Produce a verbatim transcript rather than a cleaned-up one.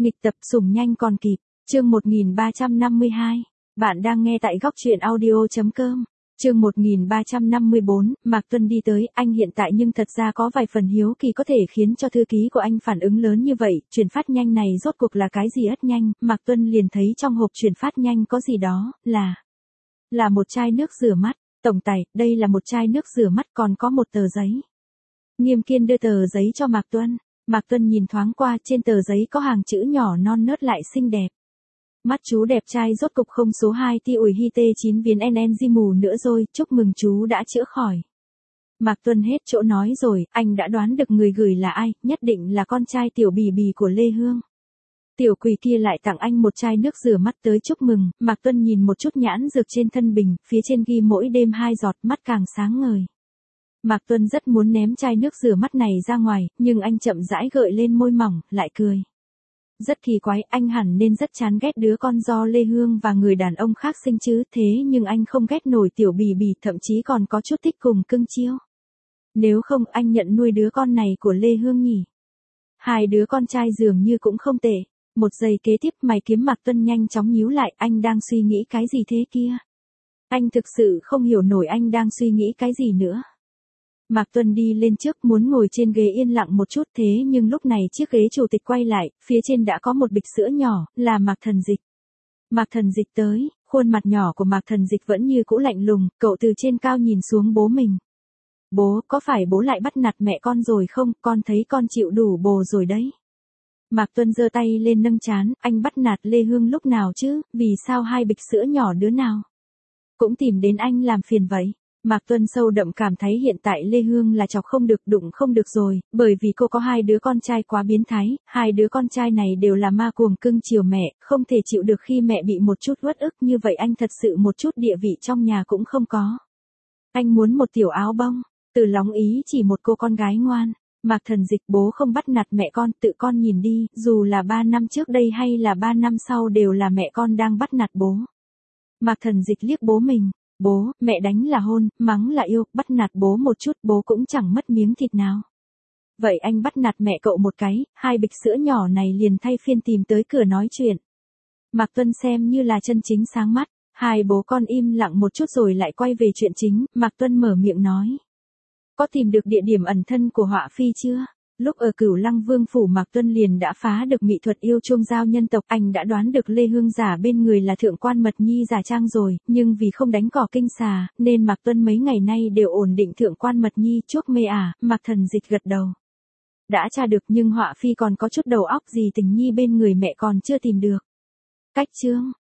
Nghịch tập sủng nhanh còn kịp, chương một nghìn ba trăm năm mươi hai. Bạn đang nghe tại góc truyện audio.com. Chương một nghìn ba trăm năm mươi bốn, Mạc Tuân đi tới, anh hiện tại nhưng thật ra có vài phần hiếu kỳ có thể khiến cho thư ký của anh phản ứng lớn như vậy, chuyển phát nhanh này rốt cuộc là cái gì ất nhanh, Mạc Tuân liền thấy trong hộp chuyển phát nhanh có gì đó, là là một chai nước rửa mắt, tổng tài, đây là một chai nước rửa mắt còn có một tờ giấy. Nghiêm Kiên đưa tờ giấy cho Mạc Tuân, Mạc Tuân nhìn thoáng qua trên tờ giấy có hàng chữ nhỏ non nớt lại xinh đẹp. Mắt chú đẹp trai rốt cục không số hai ti ủi hi tê chín viên en en di mù nữa rồi, chúc mừng chú đã chữa khỏi. Mạc Tuân hết chỗ nói rồi, anh đã đoán được người gửi là ai, nhất định là con trai tiểu bì bì của Lê Hương. Tiểu quỷ kia lại tặng anh một chai nước rửa mắt tới chúc mừng, Mạc Tuân nhìn một chút nhãn dược trên thân bình, phía trên ghi mỗi đêm hai giọt, mắt càng sáng ngời. Mạc Tuân rất muốn ném chai nước rửa mắt này ra ngoài, nhưng anh chậm rãi gợi lên môi mỏng, lại cười. Rất kỳ quái, anh hẳn nên rất chán ghét đứa con do Lê Hương và người đàn ông khác sinh chứ, thế nhưng anh không ghét nổi tiểu bì bì, thậm chí còn có chút thích cùng cưng chiêu. Nếu không anh nhận nuôi đứa con này của Lê Hương nhỉ? Hai đứa con trai dường như cũng không tệ. Một giây kế tiếp mày kiếm Mạc Tuân nhanh chóng nhíu lại, anh đang suy nghĩ cái gì thế kia? Anh thực sự không hiểu nổi anh đang suy nghĩ cái gì nữa. Mạc Tuân đi lên trước muốn ngồi trên ghế yên lặng một chút, thế nhưng lúc này chiếc ghế chủ tịch quay lại, phía trên đã có một bịch sữa nhỏ, là Mạc Thần Dịch. Mạc Thần Dịch tới, khuôn mặt nhỏ của Mạc Thần Dịch vẫn như cũ lạnh lùng, cậu từ trên cao nhìn xuống bố mình. Bố, có phải bố lại bắt nạt mẹ con rồi không, con thấy con chịu đủ bồ rồi đấy. Mạc Tuân giơ tay lên nâng trán, anh bắt nạt Lê Hương lúc nào chứ, vì sao hai bịch sữa nhỏ đứa nào cũng tìm đến anh làm phiền vậy? Mạc Tuân sâu đậm cảm thấy hiện tại Lê Hương là chọc không được đụng không được rồi, bởi vì cô có hai đứa con trai quá biến thái, hai đứa con trai này đều là ma cuồng cưng chiều mẹ, không thể chịu được khi mẹ bị một chút uất ức như vậy, anh thật sự một chút địa vị trong nhà cũng không có. Anh muốn một tiểu áo bông, Từ Lóng ý chỉ một cô con gái ngoan. Mạc Thần Dịch, bố không bắt nạt mẹ con, tự con nhìn đi, dù là ba năm trước đây hay là ba năm sau đều là mẹ con đang bắt nạt bố. Mạc Thần Dịch liếc bố mình. Bố, mẹ đánh là hôn, mắng là yêu, bắt nạt bố một chút bố cũng chẳng mất miếng thịt nào. Vậy anh bắt nạt mẹ cậu một cái, hai bịch sữa nhỏ này liền thay phiên tìm tới cửa nói chuyện. Mạc Tuân xem như là chân chính sáng mắt, hai bố con im lặng một chút rồi lại quay về chuyện chính, Mạc Tuân mở miệng nói. Có tìm được địa điểm ẩn thân của họa phi chưa? Lúc ở Cửu Lăng Vương phủ Mạc Tuân liền đã phá được mỹ thuật yêu chuông giao nhân tộc, anh đã đoán được Lê Hương giả bên người là thượng quan Mật Nhi giả trang rồi, nhưng vì không đánh cỏ kinh xà, nên Mạc Tuân mấy ngày nay đều ổn định thượng quan Mật Nhi chuốc mê à, Mạc Thần Dịch gật đầu. Đã tra được nhưng họa phi còn có chút đầu óc gì tình nhi bên người mẹ còn chưa tìm được. Cách chương,